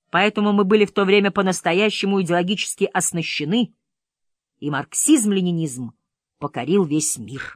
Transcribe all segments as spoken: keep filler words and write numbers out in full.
Поэтому мы были в то время по-настоящему идеологически оснащены, и марксизм-ленинизм покорил весь мир.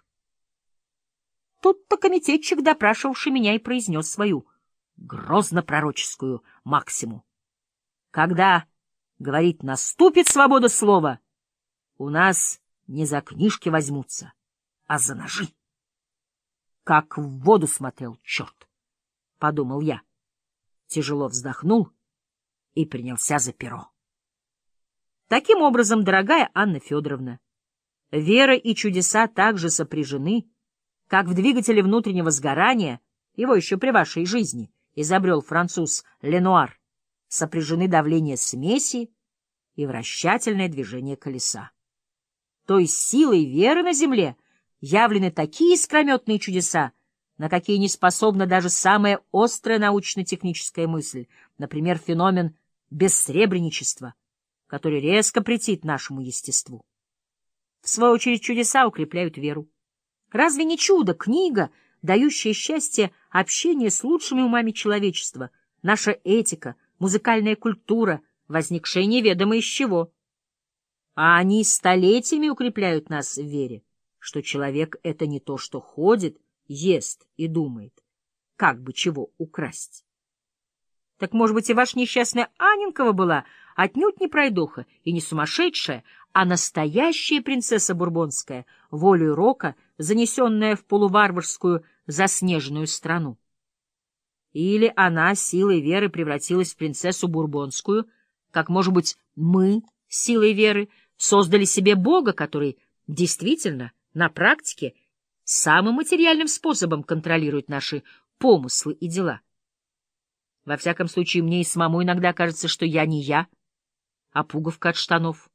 Тут-то комитетчик, допрашивавший меня, и произнес свою грозно-пророческую максиму. Когда, говорит, наступит свобода слова, у нас не за книжки возьмутся, а за ножи. Как в воду смотрел черт, — подумал я, тяжело вздохнул и принялся за перо. Таким образом, дорогая Анна Федоровна, вера и чудеса также сопряжены, как в двигателе внутреннего сгорания, его еще при вашей жизни изобрел француз Ленуар, сопряжены давление смеси и вращательное движение колеса. То есть силой веры на земле явлены такие искрометные чудеса, на какие не способна даже самая острая научно-техническая мысль, например, феномен бессребреничества, который резко претит нашему естеству. В свою очередь чудеса укрепляют веру. Разве не чудо книга, дающая счастье общения с лучшими умами человечества, наша этика, музыкальная культура, возникшая неведомо из чего? А они столетиями укрепляют нас в вере, что человек — это не то, что ходит, ест и думает, как бы чего украсть. Так, может быть, и ваша несчастная Анненкова была отнюдь не пройдоха и не сумасшедшая, а настоящая принцесса бурбонская, волею рока, занесенная в полуварварскую заснеженную страну. Или она силой веры превратилась в принцессу бурбонскую, как, может быть, мы силой веры создали себе Бога, который действительно, на практике, самым материальным способом контролирует наши помыслы и дела. Во всяком случае, мне и самому иногда кажется, что я не я, а пуговка от штанов.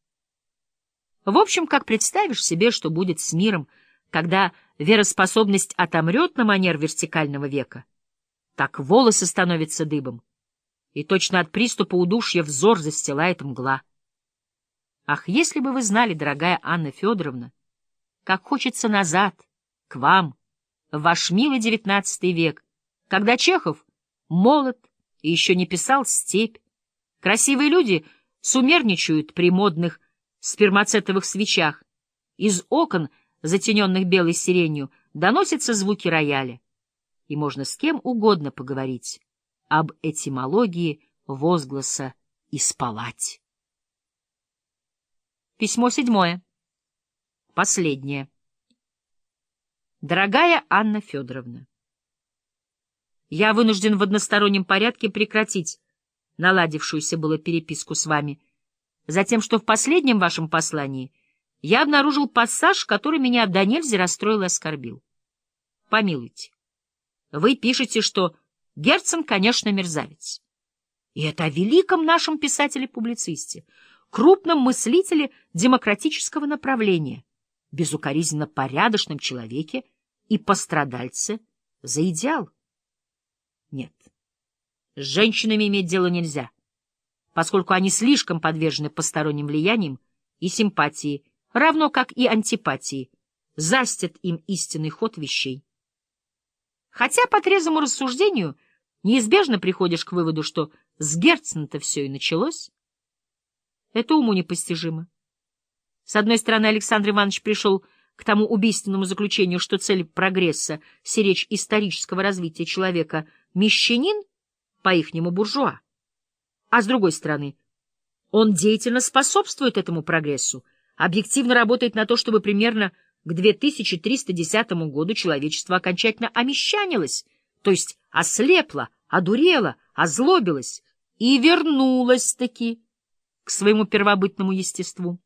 В общем, как представишь себе, что будет с миром, когда вероспособность отомрет на манер вертикального века, так волосы становятся дыбом, и точно от приступа удушья взор застилает мгла. Ах, если бы вы знали, дорогая Анна Федоровна, как хочется назад, к вам, в ваш милый девятнадцатый век, когда Чехов молод и еще не писал «Степь». Красивые люди сумерничают при модных спермацетовых свечах. Из окон, затененных белой сиренью, доносятся звуки рояля. И можно с кем угодно поговорить об этимологии возгласа «исполать». Письмо седьмое. Последнее. Дорогая Анна Федоровна, я вынужден в одностороннем порядке прекратить наладившуюся было переписку с вами, затем, что в последнем вашем послании я обнаружил пассаж, который меня донельзя расстроил и оскорбил. Помилуйте, вы пишете, что Герцен, конечно, мерзавец. И это о великом нашем писателе-публицисте, крупном мыслителе демократического направления, безукоризненно порядочном человеке и пострадальце за идеал. Нет, с женщинами иметь дело нельзя, поскольку они слишком подвержены посторонним влияниям и симпатии, равно как и антипатии, застят им истинный ход вещей. Хотя по трезвому рассуждению неизбежно приходишь к выводу, что с Герцена-то все и началось. Это уму непостижимо. С одной стороны, Александр Иванович пришел к тому убийственному заключению, что цель прогресса — сиречь исторического развития человека — мещанин, по-ихнему буржуа. А с другой стороны, он деятельно способствует этому прогрессу, объективно работает на то, чтобы примерно к две тысячи триста десятому году человечество окончательно омещанилось, то есть ослепло, одурело, озлобилось и вернулось-таки к своему первобытному естеству.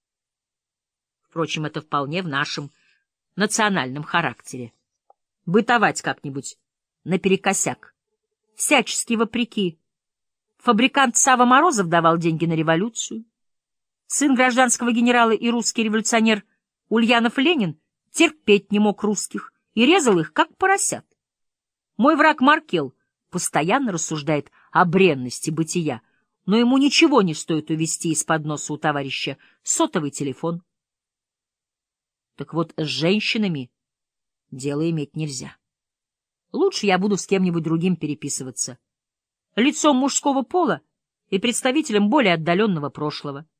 Впрочем, это вполне в нашем национальном характере. Бытовать как-нибудь наперекосяк, всячески вопреки. Фабрикант Сава Морозов давал деньги на революцию. Сын гражданского генерала и русский революционер Ульянов Ленин терпеть не мог русских и резал их, как поросят. Мой враг Маркел постоянно рассуждает о бренности бытия, но ему ничего не стоит увести из-под носа у товарища сотовый телефон. Так вот, с женщинами дело иметь нельзя. Лучше я буду с кем-нибудь другим переписываться. Лицом мужского пола и представителям более отдаленного прошлого.